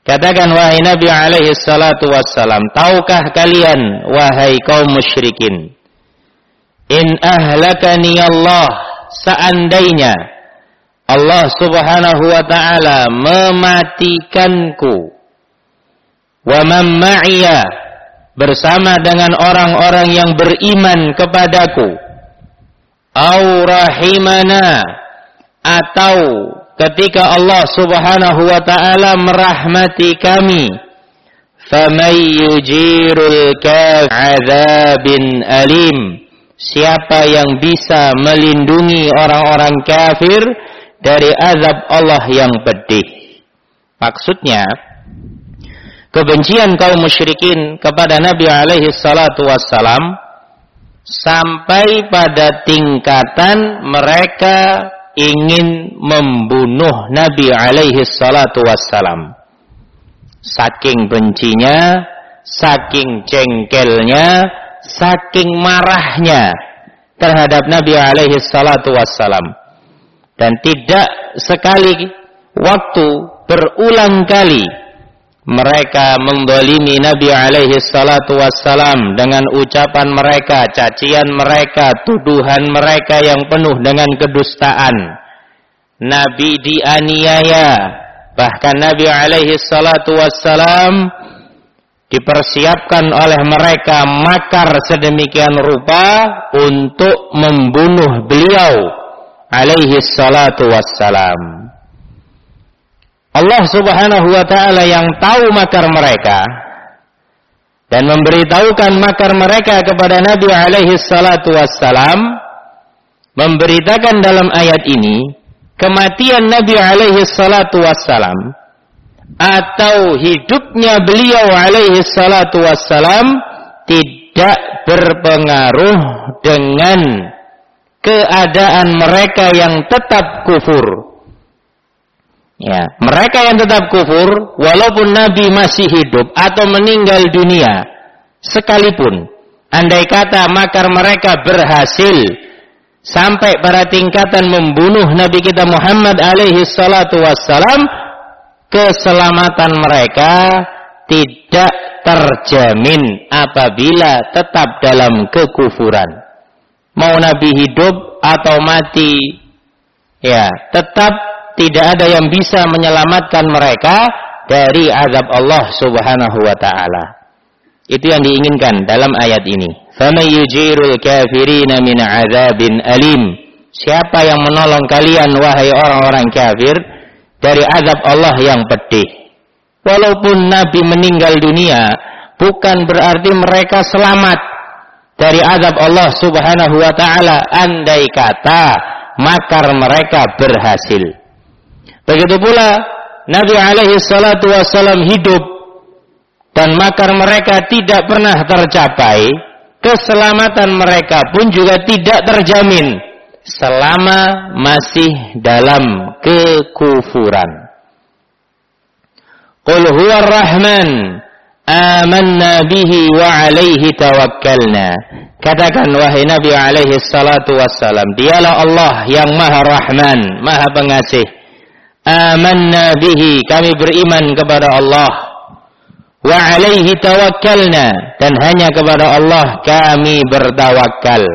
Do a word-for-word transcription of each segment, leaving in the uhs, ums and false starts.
Katakan wahai Nabi alaihi salatu wassalam, tahukah kalian wahai kaum musyrikin, in ahlakani Allah, seandainya Allah subhanahu wa ta'ala mematikanku, wa man ma'iya, bersama dengan orang-orang yang beriman kepadaku, au rahimana, atau ketika Allah subhanahu wa ta'ala merahmati kami, faman yujirul kafir adzabin alim, siapa yang bisa melindungi orang-orang kafir dari azab Allah yang pedih. Maksudnya, kebencian kaum musyrikin kepada Nabi alaihi salatu wassalam sampai pada tingkatan mereka ingin membunuh Nabi alaihi salatu wassalam. Saking bencinya, saking jengkelnya, saking marahnya terhadap Nabi alaihi salatu wassalam. Dan tidak sekali waktu, berulang kali mereka mendolimi Nabi alaihi salatu wassalam dengan ucapan mereka, cacian mereka, tuduhan mereka yang penuh dengan kedustaan. Nabi dianiaya, bahkan Nabi alaihi salatu wassalam dipersiapkan oleh mereka makar sedemikian rupa untuk membunuh beliau alaihi salatu wassalam. Allah subhanahu wa ta'ala yang tahu makar mereka dan memberitahukan makar mereka kepada Nabi alaihi salatu wassalam, memberitakan dalam ayat ini kematian Nabi alaihi salatu wassalam atau hidupnya beliau alaihi salatu wassalam tidak berpengaruh dengan keadaan mereka yang tetap kufur. Ya, mereka yang tetap kufur walaupun Nabi masih hidup atau meninggal dunia sekalipun, andai kata makar mereka berhasil sampai pada tingkatan membunuh Nabi kita Muhammad alaihi salatu wassalam, keselamatan mereka tidak terjamin apabila tetap dalam kekufuran. Mau Nabi hidup atau mati, ya tetap tidak ada yang bisa menyelamatkan mereka dari azab Allah subhanahu wa ta'ala. Itu yang diinginkan dalam ayat ini. فَمَنْ يُجِيرُ الْكَافِرِينَ مِنْ عَذَابٍ أَلِيمٍ, siapa yang menolong kalian wahai orang-orang kafir dari azab Allah yang pedih. Walaupun Nabi meninggal dunia, bukan berarti mereka selamat dari azab Allah subhanahu wa ta'ala, andai kata makar mereka berhasil. Begitu pula Nabi alaihi salatu wassalam hidup dan makar mereka tidak pernah tercapai, keselamatan mereka pun juga tidak terjamin selama masih dalam kekufuran. Qul huwar rahman amanna bihi wa alaihi tawakkalna. Katakan wahai Nabi alaihi salatu wassalam, dialah Allah yang maha rahman, maha pengasih. Amanna bihi, kami beriman kepada Allah. Wa alaihi tawakkalna, dan hanya kepada Allah kami bertawakal.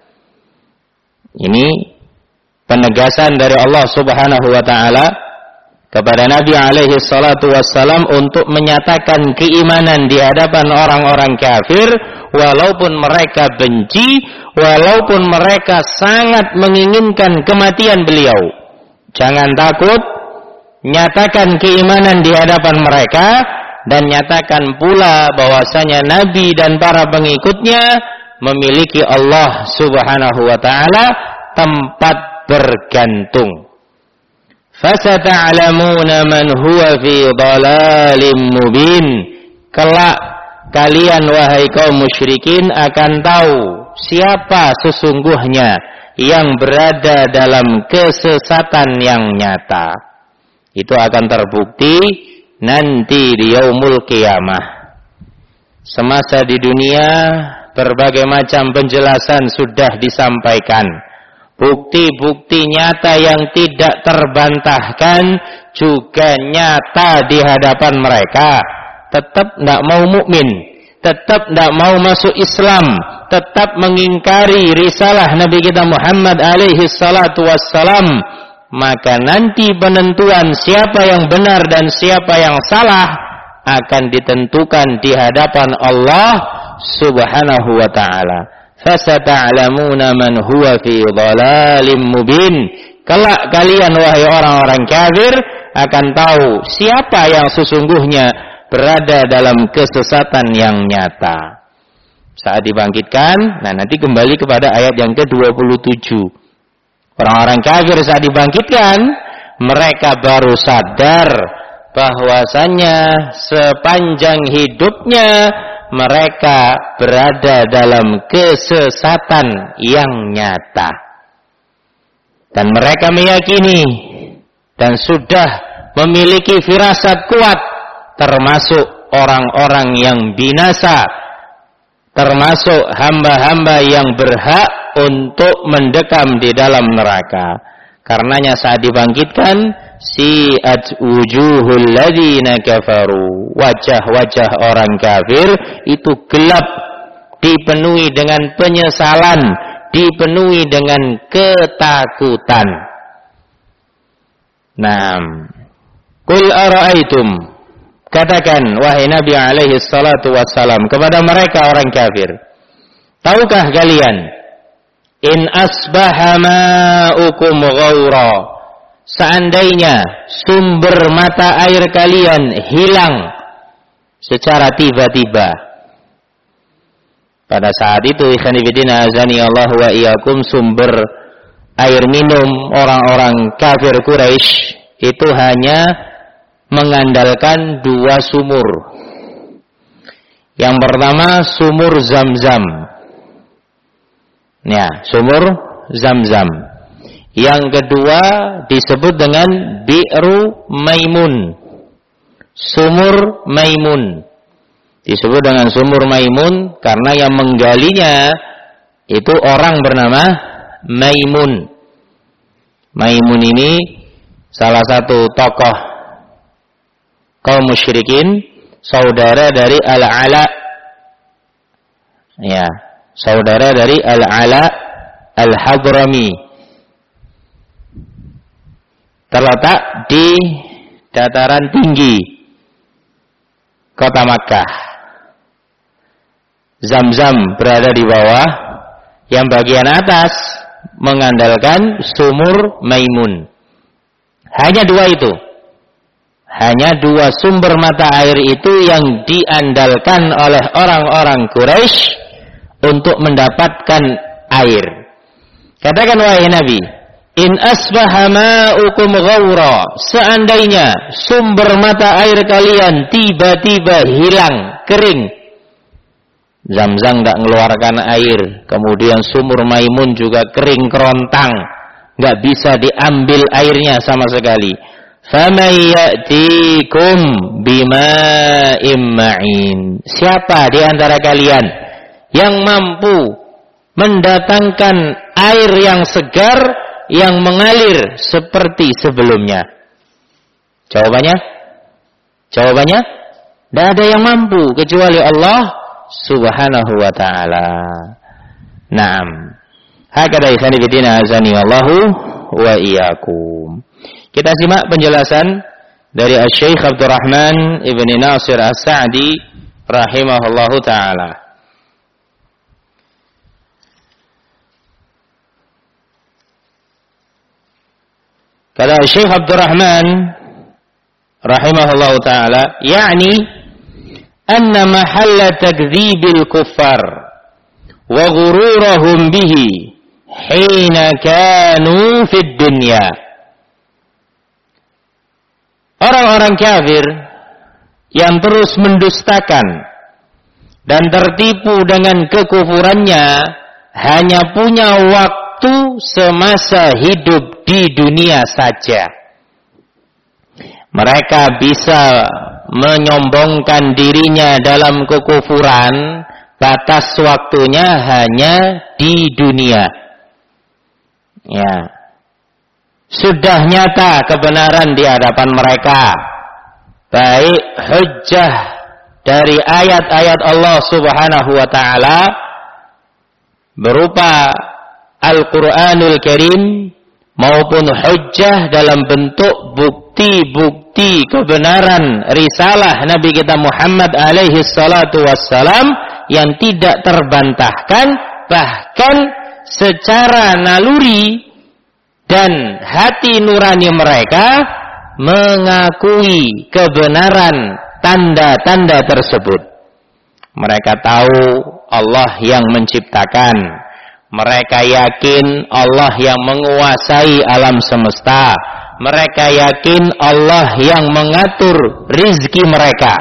Ini penegasan dari Allah subhanahu wa ta'ala kepada Nabi alaihi salatu wassalam untuk menyatakan keimanan di hadapan orang-orang kafir, walaupun mereka benci, walaupun mereka sangat menginginkan kematian beliau. Jangan takut, nyatakan keimanan di hadapan mereka, dan nyatakan pula bahwasanya Nabi dan para pengikutnya memiliki Allah subhanahu wa ta'ala tempat bergantung. Fasata'lamuna man huwa fi dhalalin mubin. Kelak kalian wahai kaum musyrikin akan tahu siapa sesungguhnya yang berada dalam kesesatan yang nyata. Itu akan terbukti nanti di yaumul qiyamah. Semasa di dunia berbagai macam penjelasan sudah disampaikan. Bukti-bukti nyata yang tidak terbantahkan juga nyata di hadapan mereka, tetap tidak mau mukmin, tetap tidak mau masuk Islam, tetap mengingkari risalah Nabi kita Muhammad alaihi salatu wassalam, maka nanti penentuan siapa yang benar dan siapa yang salah akan ditentukan di hadapan Allah subhanahu wa ta'ala. Fasata'lamuna man huwa fi dhalalim mubin. Kelak kalian wahai orang-orang kafir akan tahu siapa yang sesungguhnya berada dalam kesesatan yang nyata. Saat dibangkitkan, nah nanti kembali kepada ayat yang ke dua puluh tujuh. Orang-orang kafir saat dibangkitkan, mereka baru sadar bahwasannya sepanjang hidupnya mereka berada dalam kesesatan yang nyata. Dan mereka meyakini dan sudah memiliki firasat kuat, termasuk orang-orang yang binasa, termasuk hamba-hamba yang berhak untuk mendekam di dalam neraka. Karenanya saat dibangkitkan, si'at wujuhul ladzina kafaru, wajah-wajah orang kafir itu gelap, dipenuhi dengan penyesalan, dipenuhi dengan ketakutan. Naam. Qul ara'aitum, katakan wahai Nabi alaihi salatu wassalam kepada mereka orang kafir, tahukah kalian, in asbaha ma'ukum ghaura, seandainya sumber mata air kalian hilang secara tiba-tiba. Pada saat itu ikhwan fillah azani Allah wa iyyakum, sumber air minum orang-orang kafir Quraisy itu hanya mengandalkan dua sumur. Yang pertama sumur Zam-Zam. Ya, sumur Zam-Zam. Yang kedua disebut dengan Bi'ru Maimun. Sumur Maimun. Disebut dengan sumur Maimun karena yang menggalinya itu orang bernama Maimun. Maimun ini salah satu tokoh kaum musyrikin, saudara dari Al-Ala. Ya, saudara dari Al-Ala Al-Hadrami. Terletak di dataran tinggi kota Makkah. Zam-Zam berada di bawah, yang bagian atas mengandalkan sumur Maimun. Hanya dua itu. Hanya dua sumber mata air itu yang diandalkan oleh orang-orang Quraisy untuk mendapatkan air. Katakan wahai Nabi, in asbaha ma'ukum ghaura, seandainya sumber mata air kalian tiba-tiba hilang, kering, Zam-Zam tidak mengeluarkan air, kemudian sumur Maimun juga kering kerontang, nggak bisa diambil airnya sama sekali. Famay ya'tikum bima'im ma'in, siapa di antara kalian yang mampu mendatangkan air yang segar yang mengalir seperti sebelumnya? Jawabannya? Jawabannya? Tidak ada yang mampu kecuali Allah subhanahu wa ta'ala. Naam. Hakada ikhwani fillah azani wallahu wa iyyakum. Kita simak penjelasan dari Asy-Syaikh Abdurrahman Ibn Nasir As-Sa'di rahimahullahu ta'ala. Kata Syekh Abdurrahman rahimahullahu ta'ala, yakni anna mahalla takdzibil kuffar wa ghururahum bihi hina kanu fid dunya. Orang-orang kafir yang terus mendustakan dan tertipu dengan kekufurannya hanya punya waktu semasa hidup di dunia saja. Mereka bisa menyombongkan dirinya dalam kekufuran, batas waktunya hanya di dunia. Ya. sudah nyata kebenaran di hadapan mereka, baik hujjah dari ayat-ayat Allah Subhanahu wa taala berupa Al-Qur'anul Karim maupun hujjah dalam bentuk bukti-bukti kebenaran risalah Nabi kita Muhammad alaihi salatu wassalam yang tidak terbantahkan, bahkan secara naluri dan hati nurani mereka mengakui kebenaran tanda-tanda tersebut. Mereka tahu Allah yang menciptakan, mereka yakin Allah yang menguasai alam semesta, mereka yakin Allah yang mengatur rizki mereka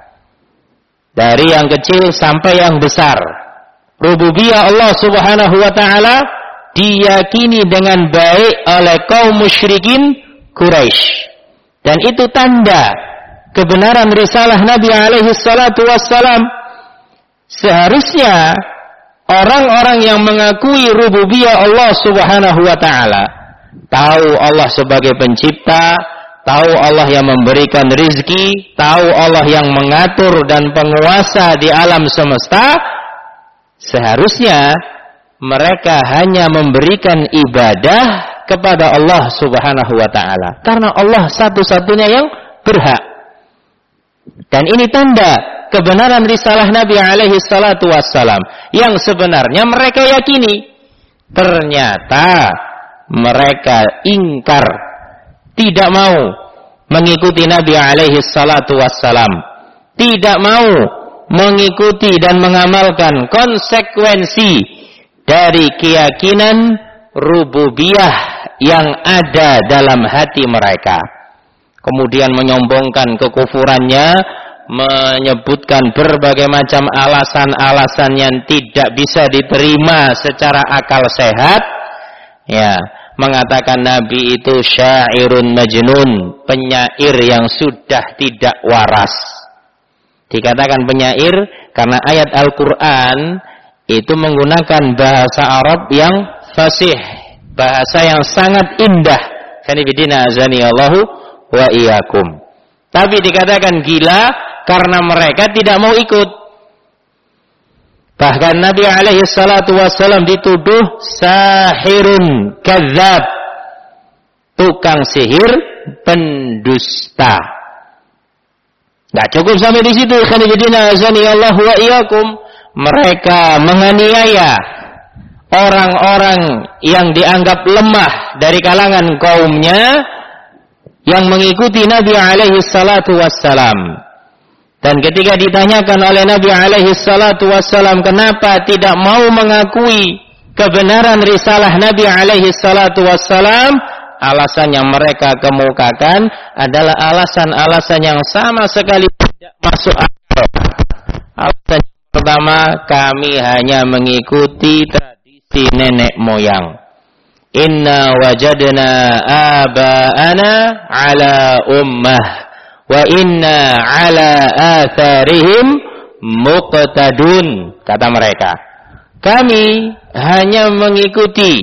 dari yang kecil sampai yang besar. Rububiyah Allah Subhanahu wa taala diyakini dengan baik oleh kaum musyrikin Quraisy, dan itu tanda kebenaran risalah Nabi alaihi salatu wassalam. Seharusnya orang-orang yang mengakui rububiyah Allah Subhanahu wa taala, tahu Allah sebagai pencipta, tahu Allah yang memberikan rizki, tahu Allah yang mengatur dan penguasa di alam semesta, seharusnya mereka hanya memberikan ibadah kepada Allah Subhanahu wa taala, karena Allah satu-satunya yang berhak. Dan ini tanda kebenaran risalah Nabi alaihi salatu wassalam yang sebenarnya mereka yakini. Ternyata mereka ingkar, tidak mau mengikuti Nabi alaihi salatu wassalam, tidak mau mengikuti dan mengamalkan konsekuensi dari keyakinan rububiyah yang ada dalam hati mereka. Kemudian menyombongkan kekufurannya, menyebutkan berbagai macam alasan-alasan yang tidak bisa diterima secara akal sehat, ya, mengatakan Nabi itu syairun majnun, penyair yang sudah tidak waras. Dikatakan penyair karena ayat Al-Quran itu menggunakan bahasa Arab yang fasih, bahasa yang sangat indah. Kanibidina azani Allahu wa iyyakum. Tapi dikatakan gila karena mereka tidak mau ikut. Bahkan Nabi alaihi salatu wassalam dituduh sahirun kadzab, tukang sihir, pendusta. Nah, cukup sampai di situ. Kanibidina azani Allahu wa iyyakum. Mereka menganiaya orang-orang yang dianggap lemah dari kalangan kaumnya yang mengikuti Nabi alaihi salatu wassalam. Dan ketika ditanyakan oleh Nabi alaihi salatu wassalam kenapa tidak mau mengakui kebenaran risalah Nabi alaihi salatu wassalam, alasan yang mereka kemukakan adalah alasan-alasan yang sama sekali tidak masuk akal. Alasan pertama, kami hanya mengikuti tradisi nenek moyang. Inna wajadna aba'ana ala ummah wa inna ala atharihim muqtadun, kata mereka. Kami hanya mengikuti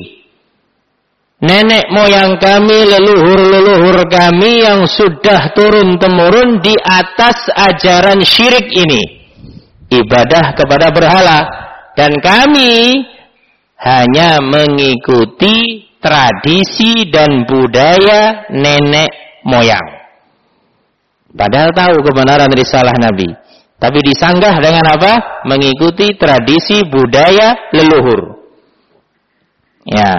nenek moyang kami, leluhur-leluhur kami yang sudah turun-temurun di atas ajaran syirik ini, ibadah kepada berhala, dan kami hanya mengikuti tradisi dan budaya nenek moyang. Padahal tahu kebenaran risalah Nabi, tapi disanggah dengan apa? Mengikuti tradisi budaya leluhur. Ya.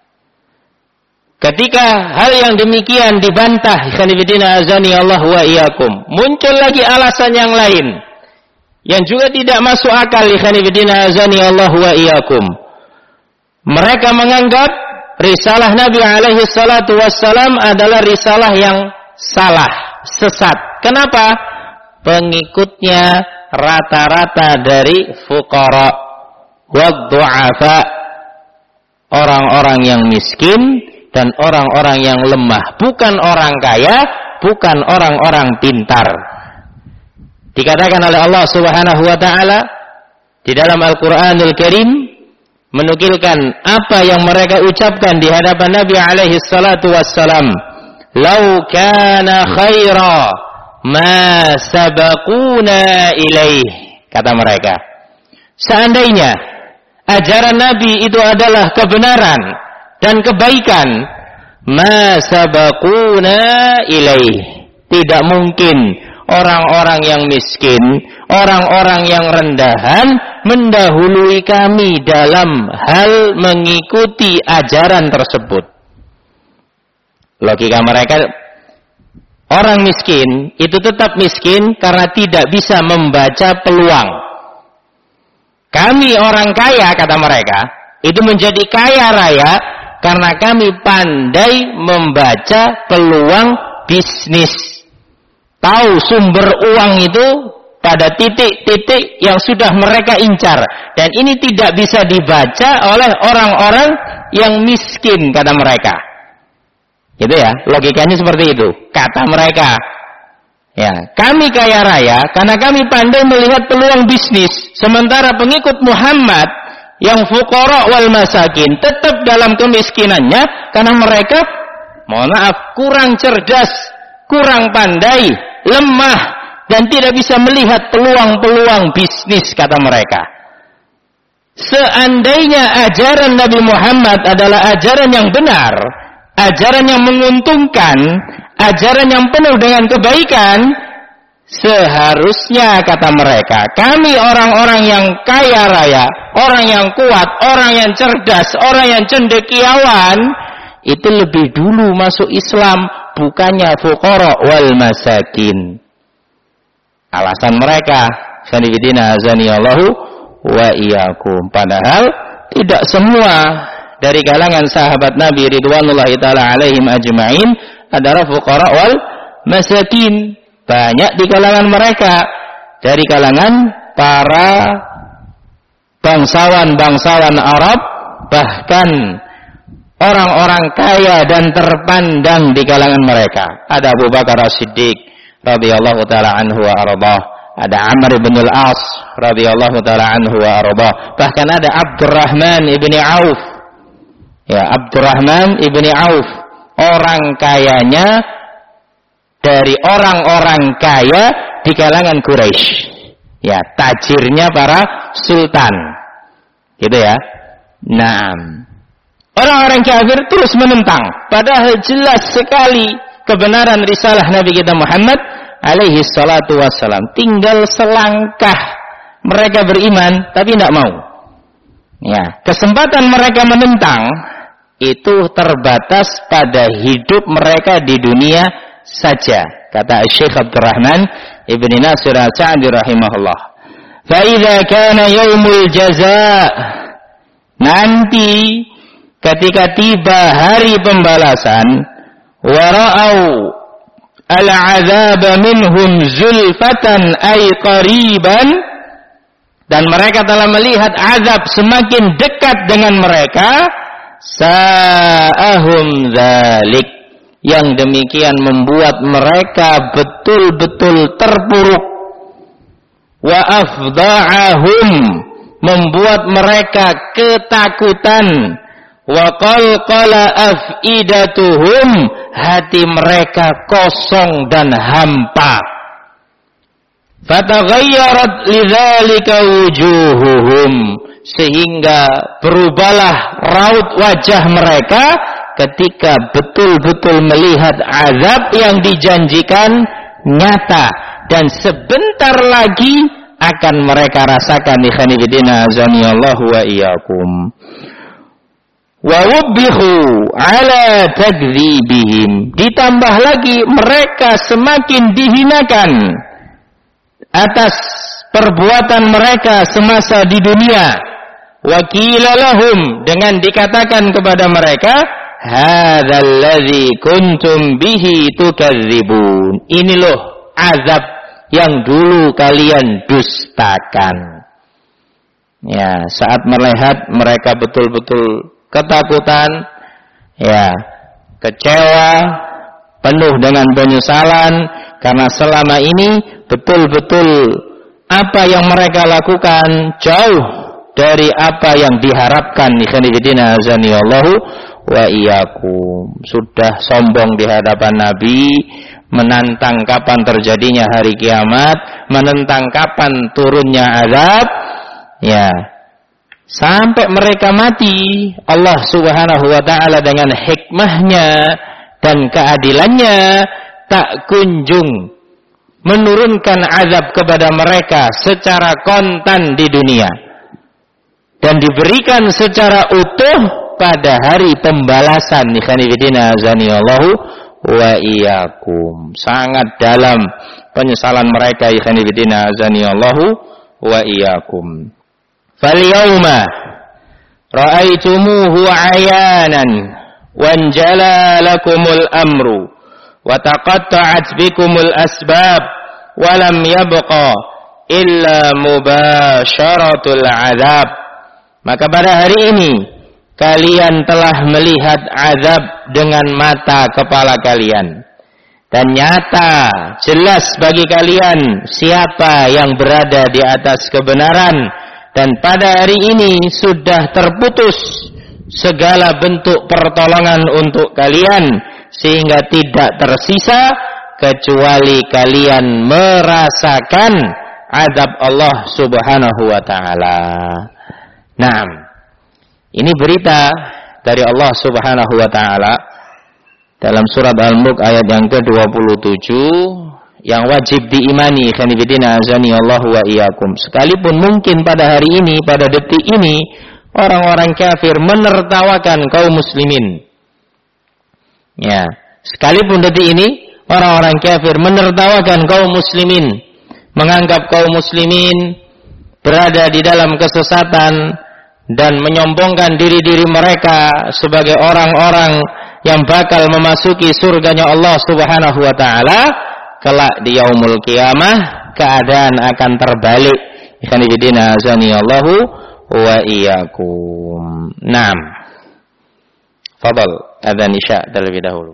Ketika hal yang demikian dibantah, ikhwanifidina azani Allah wa iyyakum, muncul lagi alasan yang lain yang juga tidak masuk akal, ikhwanifidina azani Allah wa iyyakum. Mereka menganggap risalah Nabi alaihi salatu wassalam adalah risalah yang salah, sesat. Kenapa? Pengikutnya rata-rata dari fuqara wa du'afa, orang-orang yang miskin dan orang-orang yang lemah, bukan orang kaya, bukan orang-orang pintar. Dikatakan oleh Allah Subhanahu wa taala di dalam Al-Qur'anul Karim, menukilkan apa yang mereka ucapkan di hadapan Nabi alaihi salatu wassalam. Lau kana khaira ma sabaquna ilaih, kata mereka. Seandainya ajaran Nabi itu adalah kebenaran dan kebaikan, ma sabaquna ilaih, tidak mungkin orang-orang yang miskin, orang-orang yang rendahan mendahului kami dalam hal mengikuti ajaran tersebut. Logika mereka, orang miskin itu tetap miskin karena tidak bisa membaca peluang. Kami orang kaya, kata mereka, itu menjadi kaya raya karena kami pandai membaca peluang bisnis. Tahu sumber uang itu pada titik-titik yang sudah mereka incar. Dan ini tidak bisa dibaca oleh orang-orang yang miskin, kata mereka. Gitu ya, logikanya seperti itu, kata mereka. Ya, kami kaya raya karena kami pandai melihat peluang bisnis. Sementara pengikut Muhammad yang fuqara wal masakin tetap dalam kemiskinannya karena mereka, mohon maaf, kurang cerdas, kurang pandai, lemah, dan tidak bisa melihat peluang-peluang bisnis, kata mereka. Seandainya ajaran Nabi Muhammad adalah ajaran yang benar, ajaran yang menguntungkan, ajaran yang penuh dengan kebaikan, seharusnya, kata mereka, kami orang-orang yang kaya raya, orang yang kuat, orang yang cerdas, orang yang cendekiawan, itu lebih dulu masuk Islam, bukannya fuqara wal masakin. Alasan mereka, sanibidina azaniyallahu wa iyyakum. Padahal tidak semua dari kalangan sahabat Nabi ridwanullahi taala alaihim ajma'in adalah fuqara wal masakin. Banyak di kalangan mereka dari kalangan para bangsawan-bangsawan Arab, bahkan orang-orang kaya dan terpandang di kalangan mereka. Ada Abu Bakar As-Siddiq radhiyallahu taala anhu wa ardhah, ada Amr bin Al-As radhiyallahu taala anhu wa ardhah, bahkan ada Abdurrahman ibni Auf. Ya, Abdurrahman ibni Auf, orang kayanya dari orang-orang kaya di kalangan Quraisy. Ya, tajirnya para sultan. Gitu ya. Naam. Orang-orang kafir terus menentang, padahal jelas sekali kebenaran risalah Nabi kita Muhammad alaihi salatu wassalam. Tinggal selangkah mereka beriman, tapi tidak mau. Ya, kesempatan mereka menentang itu terbatas pada hidup mereka di dunia saja, kata Syekh Abdurrahman Ibn Nasir As-Sa'di rahimahullah. Fa idza kana yaumul jazaa, nanti ketika tiba hari pembalasan, wa ra'au al-'adzab minhum zulfatan ay qariban, dan mereka telah melihat azab semakin dekat dengan mereka, sa'ahum dzalik, yang demikian membuat mereka betul-betul terpuruk, wa afda'ahum, membuat mereka ketakutan, wa qalqala afidatuhum, hati mereka kosong dan hampa, fataghayyarat lidzalika wujuhuhum, sehingga berubahlah raut wajah mereka ketika betul-betul melihat azab yang dijanjikan nyata dan sebentar lagi akan mereka rasakan. Ikhanibidina azaniyallahu wa iyyakum. Wa wubbihu ala takdzibihim, ditambah lagi mereka semakin dihinakan atas perbuatan mereka semasa di dunia. Wa qila lahum, dengan dikatakan kepada mereka, hadzal ladzi kuntum bihi tukadzibun, ini loh azab yang dulu kalian dustakan. Ya, saat melihat mereka betul-betul ketakutan, ya, kecewa, penuh dengan penyesalan karena selama ini betul-betul apa yang mereka lakukan jauh dari apa yang diharapkan. Ikhwanifidina azanillahu wa iyyakum. Sudah sombong di hadapan Nabi, menantang kapan terjadinya hari kiamat, menentang kapan turunnya azab. Ya, sampai mereka mati, Allah Subhanahu wa taala dengan hikmahnya dan keadilannya tak kunjung menurunkan azab kepada mereka secara kontan di dunia, dan diberikan secara utuh pada hari pembalasan. Ikhwanifidina azanillahu wa iyyakum. Sangat dalam penyesalan mereka. Ikhwanifidina azanillahu wa iyyakum. Fal yawma ra'aitumuhu 'ayanan wanjala lakumul amru wa taqatta'at bikumul asbab wa lam yabqa illa mubasharatul 'adzab. Maka pada hari ini kalian telah melihat azab dengan mata kepala kalian, dan nyata jelas bagi kalian siapa yang berada di atas kebenaran, dan pada hari ini sudah terputus segala bentuk pertolongan untuk kalian, sehingga tidak tersisa kecuali kalian merasakan azab Allah Subhanahu wa taala. Naam, ini berita dari Allah Subhanahu wa taala dalam surat Al-Mulk ayat yang ke dua puluh tujuh yang wajib diimani. Khanifidina azani Allah wa iyyakum. Sekalipun mungkin pada hari ini, pada detik ini, orang-orang kafir menertawakan kaum muslimin. Ya, sekalipun detik ini orang-orang kafir menertawakan kaum muslimin, menganggap kaum muslimin berada di dalam kesesatan dan menyombongkan diri-diri mereka sebagai orang-orang yang bakal memasuki surganya Allah Subhanahu wa taala. Kelak di yaumul qiyamah keadaan akan terbalik. Ikhwanifidina azani Allahu wa iyyakum. Naam. Fadal adzan isya terlebih dahulu.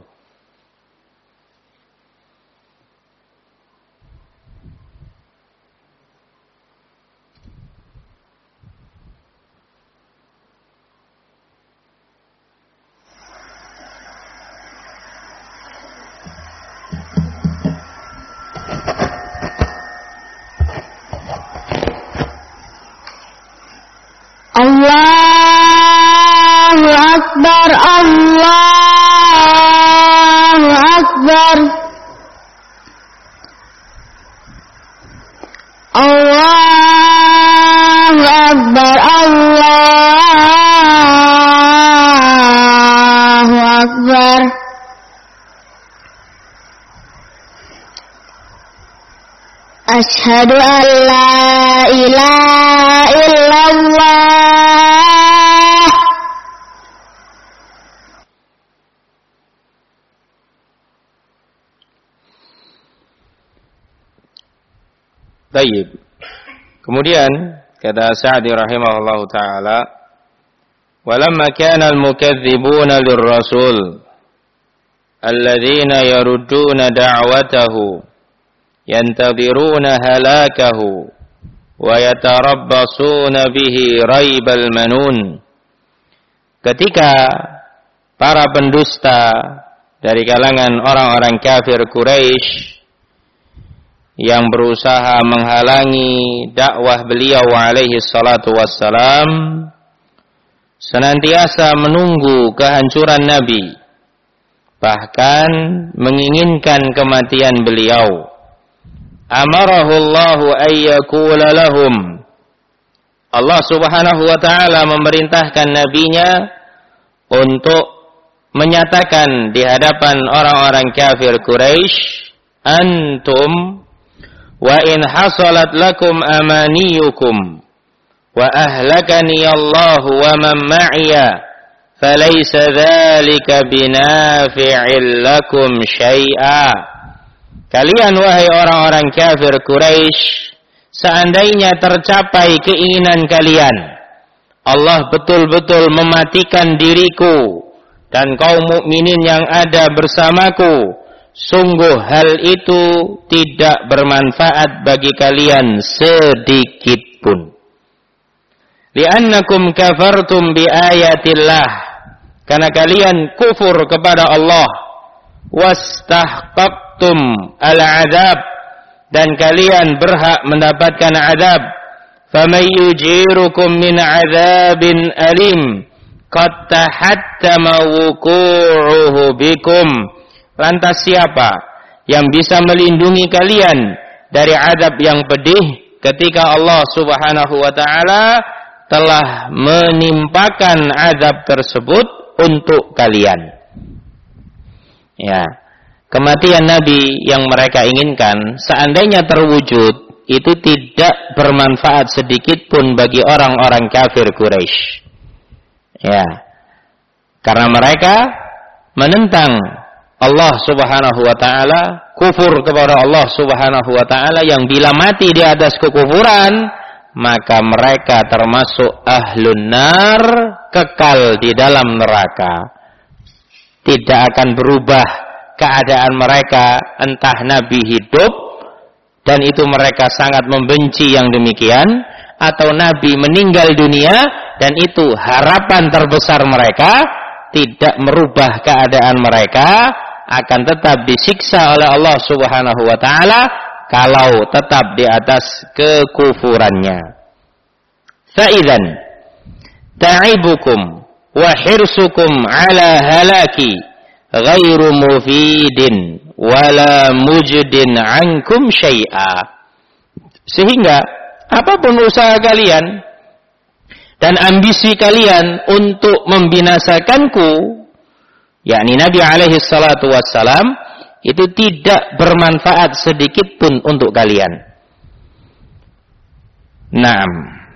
Allahu Akbar, Allahu Akbar, Allahu Akbar, Allahu Akbar. Asyhadu an la ilaha illallah. Baik. Kemudian kata Sa'di rahimahullahu taala, "Walamma kana al-mukadzibuna lir-rasul alladzina yarudduna da'watahu yantadhiruna halakahu wa yatarabbasuna bihi raibal manun." Ketika para pendusta dari kalangan orang-orang kafir Quraisy yang berusaha menghalangi dakwah beliau alaihi salatu wassalam, senantiasa menunggu kehancuran Nabi, bahkan menginginkan kematian beliau. Amarahullahu ayyakula lahum. Allah Subhanahu wa taala memerintahkan nabinya untuk menyatakan di hadapan orang-orang kafir Quraisy, antum wa in hasalat lakum amaniyukum wa ahlakani Allahu wa man ma'iya falaysa dhalika binafi'il lakum syai'a. Kalian wahai orang-orang kafir Quraisy, seandainya tercapai keinginan kalian, Allah betul-betul mematikan diriku dan kaum mukminin yang ada bersamaku, sungguh hal itu tidak bermanfaat bagi kalian sedikit pun. li'annakum kafartum bi ayatillah, karena kalian kufur kepada Allah, wastahqaqtum al-'adzab, dan kalian berhak mendapatkan azab. Faman yujirukum min 'adzabin alim qad tahattama wuqu'uhu bikum. Lantas siapa yang bisa melindungi kalian dari azab yang pedih ketika Allah Subhanahu wa taala telah menimpakan azab tersebut untuk kalian. Ya, kematian Nabi yang mereka inginkan seandainya terwujud, itu tidak bermanfaat sedikit pun bagi orang-orang kafir Quraisy. Ya, karena mereka menentang Allah Subhanahu wa taala, kufur kepada Allah Subhanahu wa taala, yang bila mati di atas kekufuran, maka mereka termasuk ahlun nar, kekal di dalam neraka. Tidak akan berubah keadaan mereka, entah Nabi hidup dan itu mereka sangat membenci yang demikian, atau Nabi meninggal dunia dan itu harapan terbesar mereka, tidak merubah keadaan mereka, akan tetap disiksa oleh Allah Subhanahu wa taala kalau tetap di atas kekufurannya. Fa'idzan ta'ibukum wa hirsukum ala halaki ghairu mufidin wala mujdin ankum syai'a. Sehingga apapun usaha kalian dan ambisi kalian untuk membinasakanku, yakni Nabi alaihi salatu wassalam, itu tidak bermanfaat sedikit pun untuk kalian. Naam.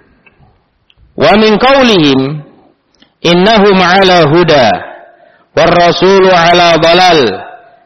Wa min qaulihim innahum ala huda war rasulu ala dalal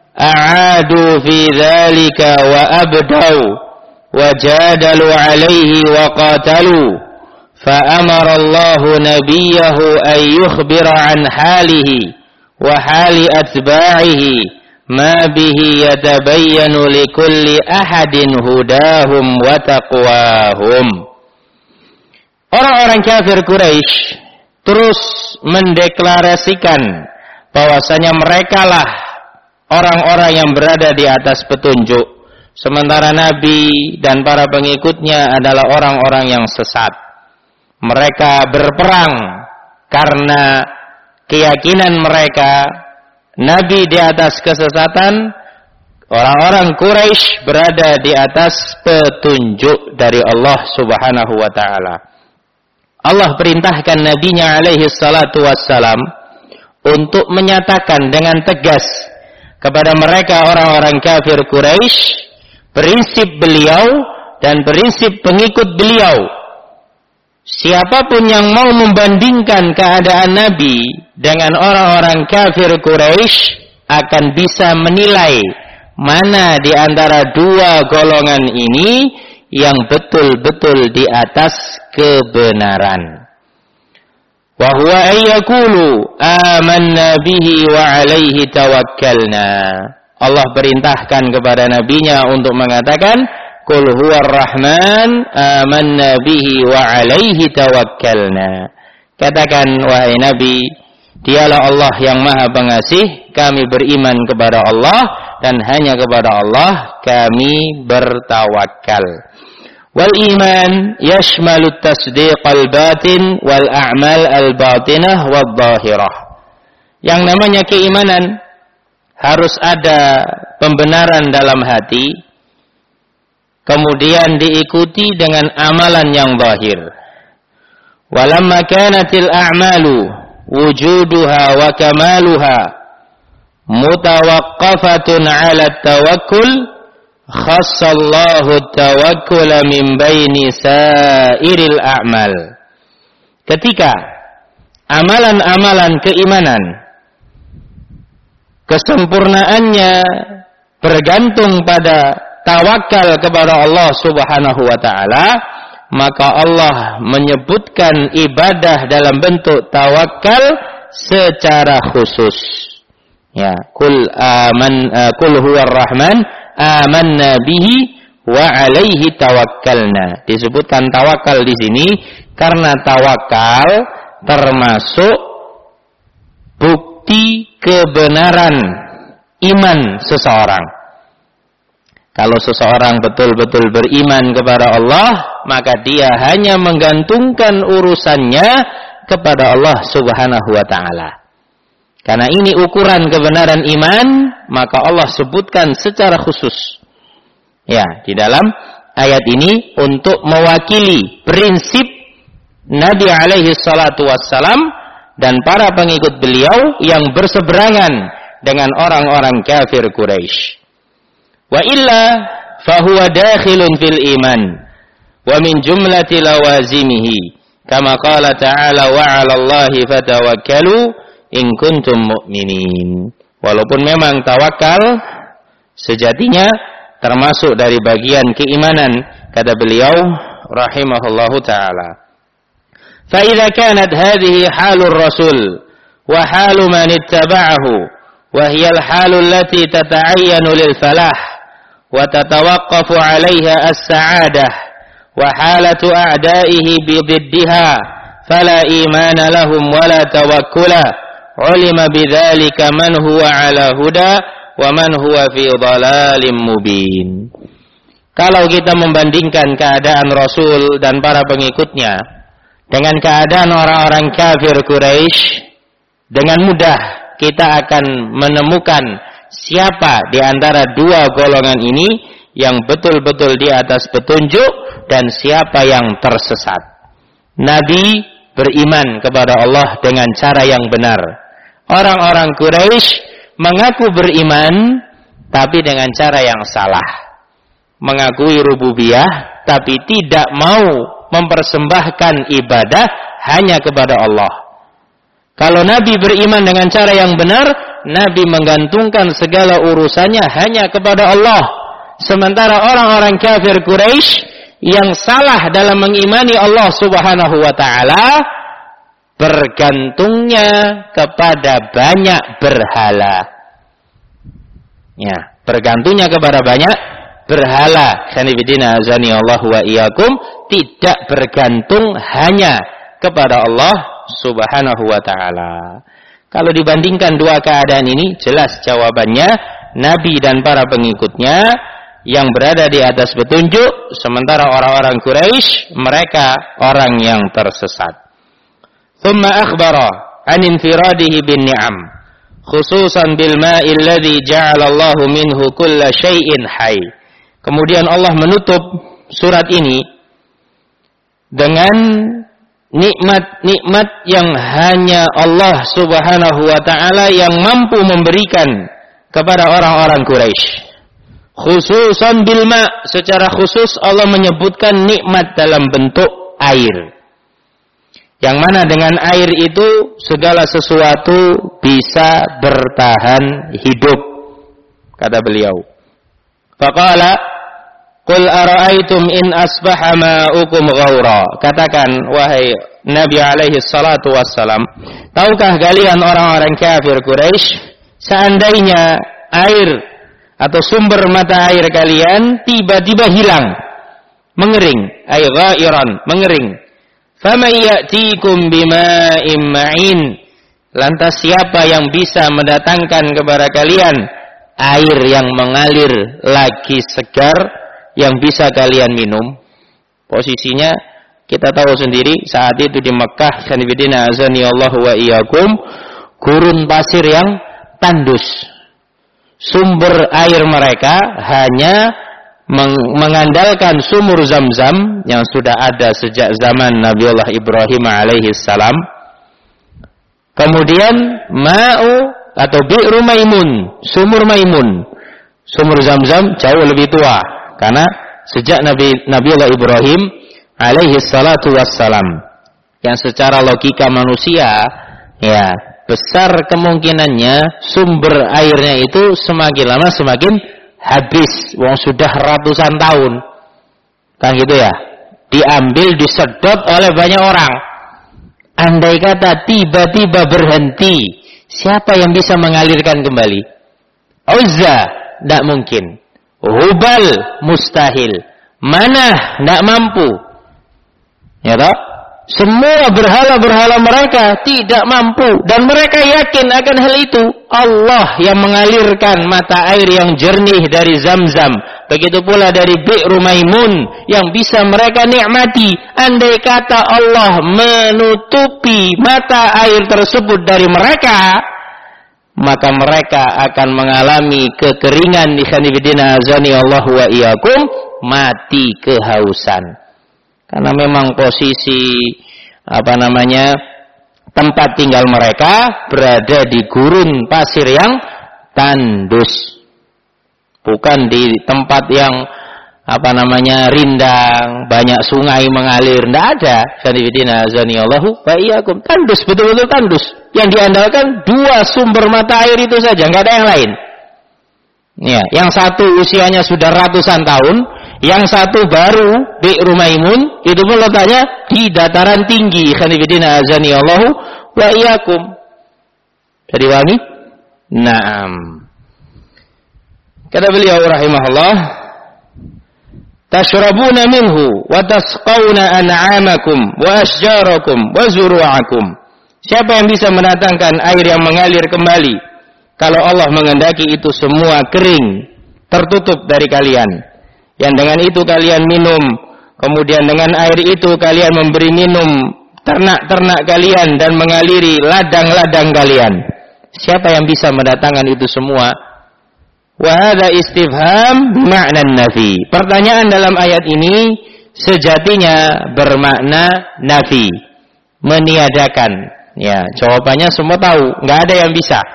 a'adu fi dhalika wa abdaw wa jadalu alaihi wa qatalu fa amara Allahu nabiyahu an yukhbira an halihi wa hali atba'ihi ma bihi yatabayyanu likulli ahadin hudahum wa taqwahum. Orang-orang kafir Quraisy terus mendeklarasikan bahwasanya merekalah orang-orang yang berada di atas petunjuk, sementara Nabi dan para pengikutnya adalah orang-orang yang sesat. Mereka berperang karena keyakinan mereka Nabi di atas kesesatan, orang-orang Quraisy berada di atas petunjuk dari Allah Subhanahu wa taala. Allah perintahkan Nabinya alaihi salatu wassalam untuk menyatakan dengan tegas kepada mereka orang-orang kafir Quraisy prinsip beliau dan prinsip pengikut beliau. Siapapun yang mau membandingkan keadaan Nabi dengan orang-orang kafir Quraisy akan bisa menilai mana di antara dua golongan ini yang betul-betul di atas kebenaran. Wa huwa ayyakulu amanna bihi wa alaihi tawakkalna. Allah perintahkan kepada nabinya untuk mengatakan qul huwar rahman amanna bihi wa alaihi tawakkalna. Katakan wahai nabi, dialah Allah yang maha pengasih, kami beriman kepada Allah dan hanya kepada Allah kami bertawakal. Wal iman yashmalu tasdiq al-batin wal a'mal al-batinah wal zahirah. Yang namanya keimanan harus ada pembenaran dalam hati, kemudian diikuti dengan amalan yang zahir. Walamma kanatil a'malu wujuduha wa kamaluha mutawaqqafatun 'ala tawakkul, khassallahu tawakkula min baini sairil a'mal. Ketika amalan-amalan keimanan kesempurnaannya bergantung pada tawakal kepada Allah Subhanahu wa taala, maka Allah menyebutkan ibadah dalam bentuk tawakal secara khusus. Ya, kul aman uh, kul huwar rahman amanna bihi wa 'alaihi tawakkalna. Disebutkan tawakal di sini karena tawakal termasuk bukti kebenaran iman seseorang. Kalau seseorang betul-betul beriman kepada Allah, maka dia hanya menggantungkan urusannya kepada Allah Subhanahu wa ta'ala. Karena ini ukuran kebenaran iman, maka Allah sebutkan secara khusus. Ya, di dalam ayat ini untuk mewakili prinsip Nabi alaihi salatu wassalam dan para pengikut beliau yang berseberangan dengan orang-orang kafir Quraisy. Wa illa fahuwa dakhilun fil iman wa min jumlati lawazimihi kama qala ta'ala wa 'alallahi fatawakkalu in kuntum mu'minin. Walaupun memang tawakal sejatinya termasuk dari bagian keimanan, kata beliau rahimahullahu ta'ala. Fa idza kanat hadhihi halur rasul wa halu man ittaba'ahu wa hiya al-halu allati tata'ayyanu lil falah wa tatawaqqafu 'alayha as-sa'adah wa halatu a'da'ihi bididdiha fala imana lahum wala tawakkula ulima bidzalika man huwa 'ala huda wa man huwa fi dhalalim mubin. Kalau kita membandingkan keadaan Rasul dan para pengikutnya dengan keadaan orang-orang kafir Quraisy, dengan mudah kita akan menemukan siapa di antara dua golongan ini yang betul-betul di atas petunjuk dan siapa yang tersesat. Nabi beriman kepada Allah dengan cara yang benar. Orang-orang Quraisy mengaku beriman tapi dengan cara yang salah. Mengakui rububiyah tapi tidak mau mempersembahkan ibadah hanya kepada Allah. Kalau Nabi beriman dengan cara yang benar, Nabi menggantungkan segala urusannya hanya kepada Allah. Sementara orang-orang kafir Quraisy yang salah dalam mengimani Allah Subhanahu wa ta'ala, bergantungnya kepada banyak berhala. Ya, bergantungnya kepada banyak berhala. Khanifidina azani Allah wa iyyakum, tidak bergantung hanya kepada Allah Subhanahu wa ta'ala. Kalau dibandingkan dua keadaan ini, jelas jawabannya Nabi dan para pengikutnya yang berada di atas petunjuk, sementara orang-orang Quraisy mereka orang yang tersesat. Thumma akhbara an infiradihi bin ni'am khususan bil ma'i alladhi ja'ala Allahu minhu kulla syai'in hayy. Kemudian Allah menutup surat ini dengan nikmat-nikmat yang hanya Allah Subhanahu wa ta'ala yang mampu memberikan kepada orang-orang Quraisy. Khususan bil ma', secara khusus Allah menyebutkan nikmat dalam bentuk air. Yang mana dengan air itu segala sesuatu bisa bertahan hidup, kata beliau. Faqala qul ara'aytum in asbaha ma'ukum ghaura. Katakan wahai Nabi alaihi salatu wassalam, tahukah kalian orang-orang kafir Quraisy, seandainya air atau sumber mata air kalian tiba-tiba hilang, mengering, ay ghairan, mengering. Faman ya'tikum bima'in ma'in. Lantas siapa yang bisa mendatangkan kepada kalian air yang mengalir lagi segar yang bisa kalian minum? Posisinya kita tahu sendiri saat itu di Mekah, khanifidina azani Allah wa iyyakum, gurun pasir yang tandus. Sumber air mereka hanya meng- mengandalkan sumur Zam-Zam yang sudah ada sejak zaman Nabiullah Ibrahim alaihi salam. Kemudian ma'u atau bi'ru Maimun, sumur Maimun. Sumur Zam-Zam jauh lebih tua karena sejak Nabi Nabiullah Ibrahim alaihi salatu wassalam, yang secara logika manusia ya besar kemungkinannya sumber airnya itu semakin lama semakin habis, wong sudah ratusan tahun kan gitu ya, diambil disedot oleh banyak orang. Andai kata tiba-tiba berhenti, siapa yang bisa mengalirkan kembali? Uzza, tidak mungkin. Hubal mustahil. Manah tidak mampu. Ya toh? Semua berhala-berhala mereka tidak mampu. Dan mereka yakin akan hal itu. Allah yang mengalirkan mata air yang jernih dari Zamzam. Begitu pula dari Bi'ru Maimun yang bisa mereka nikmati. Andai kata Allah menutupi mata air tersebut dari mereka, maka mereka akan mengalami kekeringan. Ikhwanifidina azani Allah wa iyakum, mati kehausan. Karena memang posisi apa namanya tempat tinggal mereka berada di gurun pasir yang tandus, bukan di tempat yang apa namanya rindang, banyak sungai mengalir. Tidak ada. Sanibidina azanillahu wa iyyakum. Tandus, betul-betul tandus. Yang diandalkan dua sumber mata air itu saja, nggak ada yang lain. Ya, yang satu usianya sudah ratusan tahun, yang satu baru di Rumaimun, itu pun letaknya di dataran tinggi. Khanifidina azani Allahu wa iyyakum. Jadi wangi? Naam. Kata beliau rahimahullah, tashrabuna minhu wa tasqawna an'amakum wa asjarakum wa zuru'akum. Siapa yang bisa mendatangkan air yang mengalir kembali kalau Allah menghendaki itu semua kering, tertutup dari kalian? Yang dengan itu kalian minum, kemudian dengan air itu kalian memberi minum ternak-ternak kalian dan mengaliri ladang-ladang kalian. Siapa yang bisa mendatangkan itu semua? Wa hadza istifham bima'na nafi. Pertanyaan dalam ayat ini sejatinya bermakna nafi, meniadakan. Ya, jawabannya semua tahu, enggak ada yang bisa.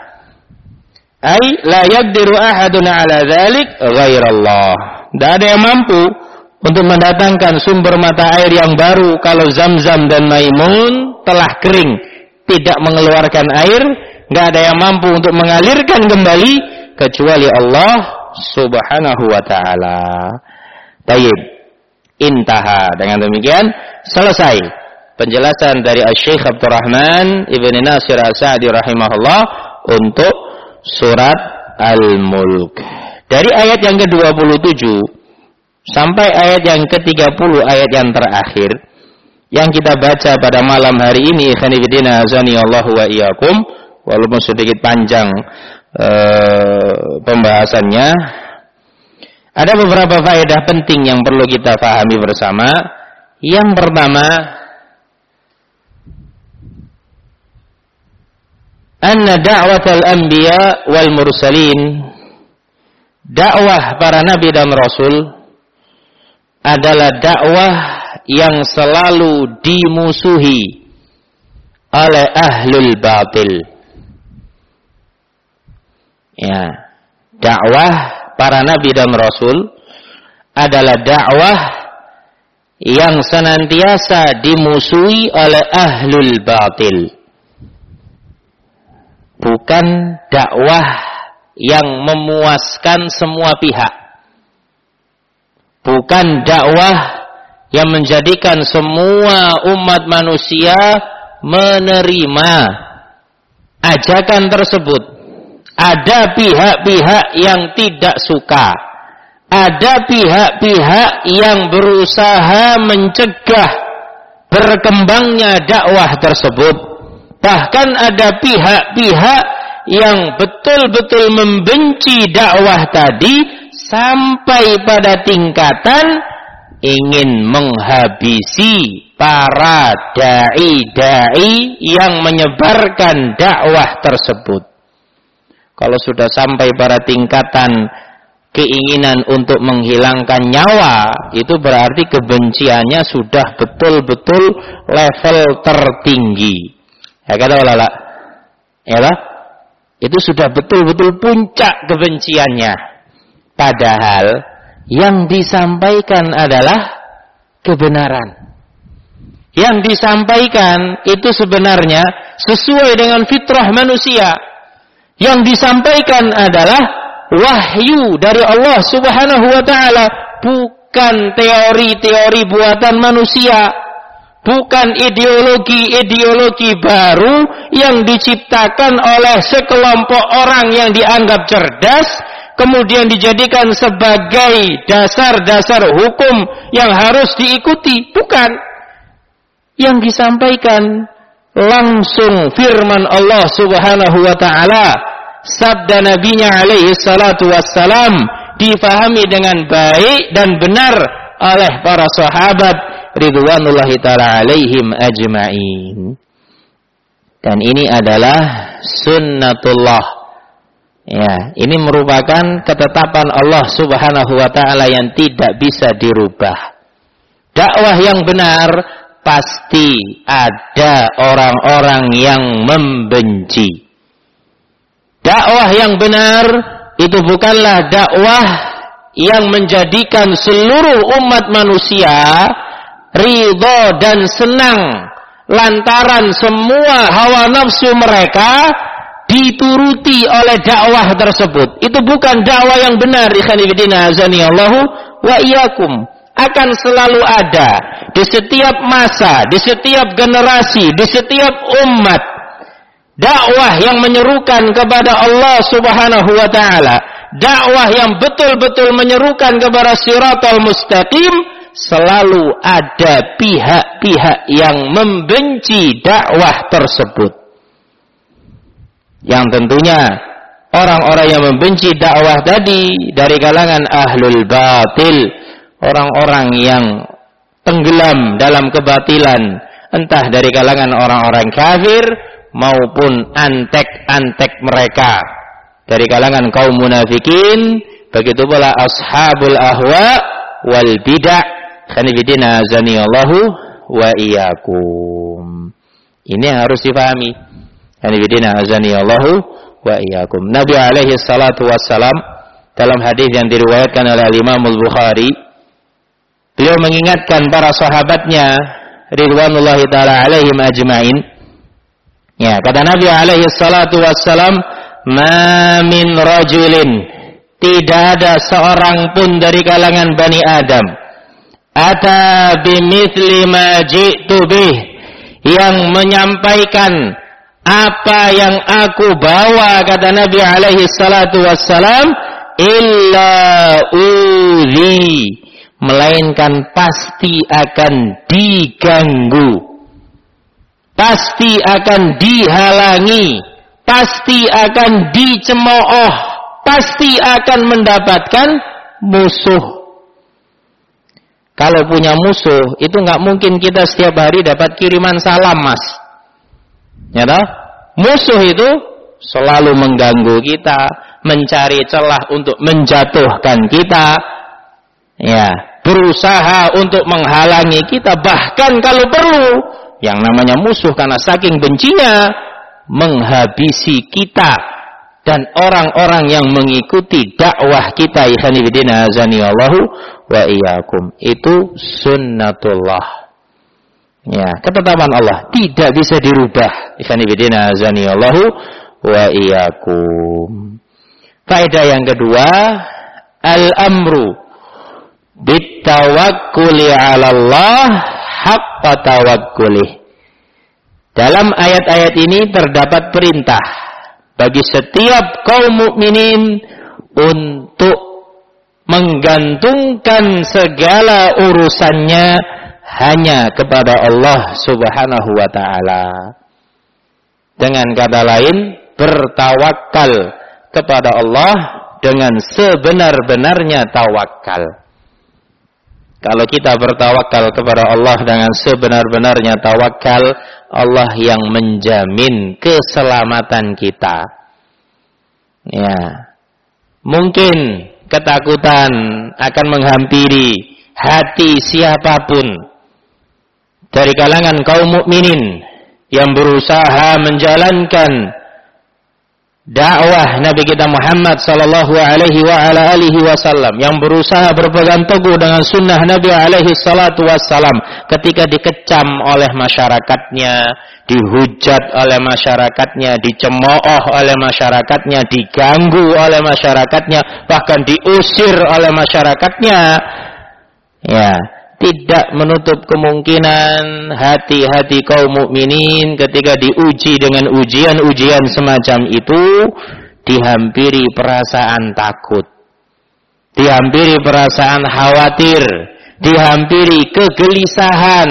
Ai la yaqdiru ahadun 'ala dzalik ghairallah. Tidak ada yang mampu untuk mendatangkan sumber mata air yang baru kalau Zamzam dan Maimun telah kering, tidak mengeluarkan air. Tidak ada yang mampu untuk mengalirkan kembali kecuali Allah subhanahu wa ta'ala. Tayyib. Intaha. Dengan demikian selesai penjelasan dari Asy-Syaikh Abdurrahman Ibn Nasir As-Sa'di rahimahullah untuk surat Al-Mulk. Dari ayat yang ke dua puluh tujuh sampai ayat yang ke tiga puluh, ayat yang terakhir yang kita baca pada malam hari ini, khanifidina azani Allahu wa iyyakum, walaupun sedikit panjang ee, pembahasannya, ada beberapa faedah penting yang perlu kita pahami bersama. Yang pertama, anna da'watal anbiya wal mursalin, dakwah para nabi dan rasul adalah dakwah yang selalu dimusuhi oleh ahlul batil. Ya, dakwah para nabi dan rasul adalah dakwah yang senantiasa dimusuhi oleh ahlul batil. Bukan dakwah yang memuaskan semua pihak. Bukan dakwah yang menjadikan semua umat manusia menerima ajakan tersebut. Ada pihak-pihak yang tidak suka. Ada pihak-pihak yang berusaha mencegah berkembangnya dakwah tersebut. Bahkan ada pihak-pihak yang betul-betul membenci dakwah tadi sampai pada tingkatan ingin menghabisi para dai-dai yang menyebarkan dakwah tersebut. Kalau sudah sampai pada tingkatan keinginan untuk menghilangkan nyawa, itu berarti kebenciannya sudah betul-betul level tertinggi. Ya kata ulama, ya lah? Itu sudah betul-betul puncak kebenciannya. Padahal yang disampaikan adalah kebenaran. Yang disampaikan itu sebenarnya sesuai dengan fitrah manusia. Yang disampaikan adalah wahyu dari Allah subhanahu wa ta'ala. Bukan teori-teori buatan manusia. Bukan ideologi-ideologi baru yang diciptakan oleh sekelompok orang yang dianggap cerdas, kemudian dijadikan sebagai dasar-dasar hukum yang harus diikuti. Bukan. Yang disampaikan langsung firman Allah Subhanahu wa ta'ala, sabda nabinya alaihi salatu wassalam, difahami dengan baik dan benar oleh para sahabat ridwanullahi ta'ala alaihim ajma'in. Dan ini adalah sunnatullah. Ya, ini merupakan ketetapan Allah Subhanahu wa ta'ala yang tidak bisa dirubah. Dakwah yang benar pasti ada orang-orang yang membenci. Dakwah yang benar itu bukanlah dakwah yang menjadikan seluruh umat manusia ridho dan senang lantaran semua hawa nafsu mereka dituruti oleh dakwah tersebut. Itu bukan dakwah yang benar. Ikhwan fillah azanillahu wa iyyakum. Akan selalu ada di setiap masa, di setiap generasi, di setiap umat dakwah yang menyerukan kepada Allah Subhanahu wa ta'ala, dakwah yang betul-betul menyerukan kepada Shiratal Mustaqim. Selalu ada pihak-pihak yang membenci dakwah tersebut, yang tentunya orang-orang yang membenci dakwah tadi dari kalangan ahlul batil, orang-orang yang tenggelam dalam kebatilan, entah dari kalangan orang-orang kafir maupun antek-antek mereka dari kalangan kaum munafikin. Begitu pula ashabul ahwa wal bid'ah. Khanifidina azanillahu wa iyyakum. Ini harus difahami. Khanifidina azanillahu wa iyyakum. Nabi alaihi salatu wassalam dalam hadis yang diriwayatkan oleh Imam Al-Bukhari, beliau mengingatkan para sahabatnya ridwanullahi ta'ala alaihim ajma'in. Ya, kata Nabi alaihi salatu wassalam, "Ma min rajulin," tidak ada seorang pun dari kalangan Bani Adam, "ata bimithli ma ji'tu bih," yang menyampaikan apa yang aku bawa, kata Nabi alaihi salatu wassalam, "illa udhi," melainkan pasti akan diganggu, pasti akan dihalangi, pasti akan dicemooh, pasti akan mendapatkan musuh. Kalau punya musuh, itu nggak mungkin kita setiap hari dapat kiriman salam, mas. Ya toh? Musuh itu selalu mengganggu kita, mencari celah untuk menjatuhkan kita, ya, berusaha untuk menghalangi kita, bahkan kalau perlu, yang namanya musuh karena saking bencinya, menghabisi kita dan orang-orang yang mengikuti dakwah kita. Ikhwanifidina azanillahu wa iyyakum. Itu sunnatullah. Ya, ketetapan Allah tidak bisa dirubah. Ikhwanifidina azanillahu wa iyyakum. Faedah yang kedua, al-amru bitawakkuli 'ala Allah haqqa tawakkulih. Dalam ayat-ayat ini terdapat perintah bagi setiap kaum mukminin untuk menggantungkan segala urusannya hanya kepada Allah Subhanahu wa ta'ala. Dengan kata lain, bertawakal kepada Allah dengan sebenar-benarnya tawakal. Kalau kita bertawakal kepada Allah dengan sebenar-benarnya tawakal, Allah yang menjamin keselamatan kita. Ya. Mungkin ketakutan akan menghampiri hati siapapun dari kalangan kaum mukminin yang berusaha menjalankan dakwah Nabi kita Muhammad sallallahu alaihi wa ala alihi wasallam, yang berusaha berpegang teguh dengan sunnah Nabi alaihi salatu wassalam, ketika dikecam oleh masyarakatnya, dihujat oleh masyarakatnya, dicemooh oleh masyarakatnya, diganggu oleh masyarakatnya, bahkan diusir oleh masyarakatnya, ya, tidak menutup kemungkinan hati-hati kaum mukminin ketika diuji dengan ujian-ujian semacam itu, dihampiri perasaan takut, dihampiri perasaan khawatir, dihampiri kegelisahan.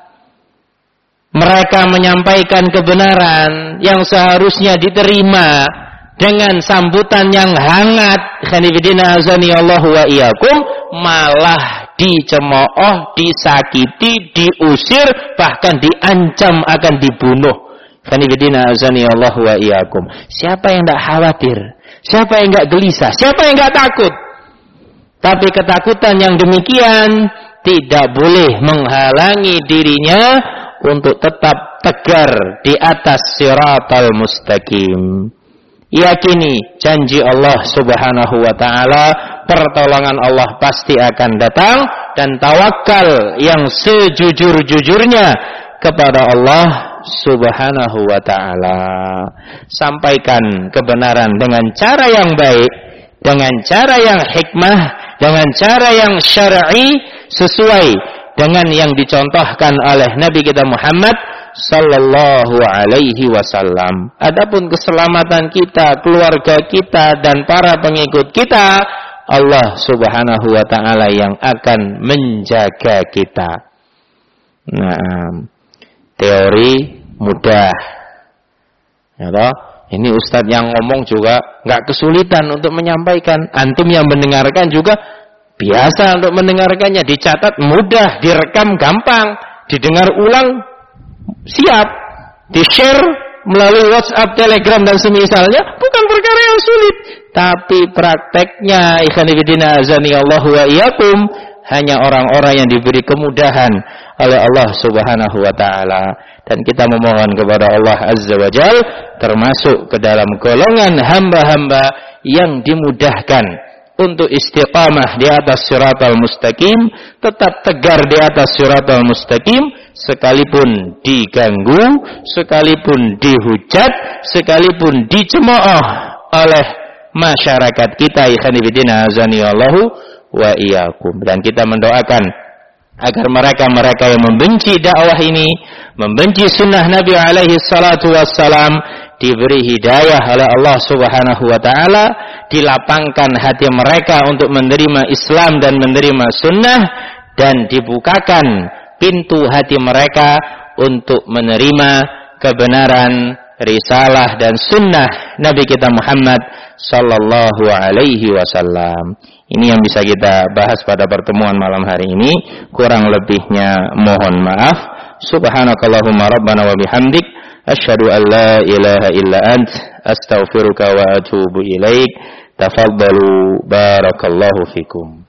Mereka menyampaikan kebenaran yang seharusnya diterima dengan sambutan yang hangat, khanifidina azani Allah wa iyyakum, malah dicemooh, disakiti, diusir, bahkan diancam akan dibunuh. Khanifidina azani Allah wa iyyakum. Siapa yang tidak khawatir? Siapa yang tidak gelisah? Siapa yang tidak takut? Tapi ketakutan yang demikian tidak boleh menghalangi dirinya untuk tetap tegar di atas siratal mustaqim. Yakini janji Allah Subhanahu wa taala, pertolongan Allah pasti akan datang, dan tawakal yang sejujur-jujurnya kepada Allah Subhanahu wa taala. Sampaikan kebenaran dengan cara yang baik, dengan cara yang hikmah, dengan cara yang syar'i, sesuai dengan yang dicontohkan oleh Nabi kita Muhammad sallallahu alaihi wasallam. Adapun keselamatan kita, keluarga kita, dan para pengikut kita, Allah Subhanahu wa taala yang akan menjaga kita. Nah, teori mudah, ya toh? Ini Ustadz yang ngomong juga nggak kesulitan untuk menyampaikan. Antum yang mendengarkan juga biasa untuk mendengarkannya. Dicatat mudah, direkam gampang, didengar ulang siap, di-share melalui WhatsApp, Telegram, dan semisalnya, bukan perkara yang sulit. Tapi prakteknya, ikhwanifidina azani Allah wa iyyakum, hanya orang-orang yang diberi kemudahan oleh Allah Subhanahu wa taala. Dan kita memohon kepada Allah Azza wa Jal termasuk ke dalam golongan hamba-hamba yang dimudahkan untuk istiqamah di atas siratal mustaqim, tetap tegar di atas siratal mustaqim, sekalipun diganggu, sekalipun dihujat, sekalipun dicemooh oleh masyarakat kita, ikhwanifidina azanillahu wa iyyakum. Dan kita mendoakan agar mereka-mereka yang membenci dakwah ini, membenci sunnah Nabi alaihi salatu wassalam, diberi hidayah oleh Allah Subhanahu wa taala, dilapangkan hati mereka untuk menerima Islam dan menerima sunnah, dan dibukakan pintu hati mereka untuk menerima kebenaran, risalah dan sunnah Nabi kita Muhammad sallallahu alaihi wasallam. Ini yang bisa kita bahas pada pertemuan malam hari ini. Kurang lebihnya mohon maaf. Subhanakallahumma rabbana wa bihamdik, asyhadu an la ilaha illa ant, astaghfiruka wa atubu ilaik. Tafaddalu, barakallahu fikum.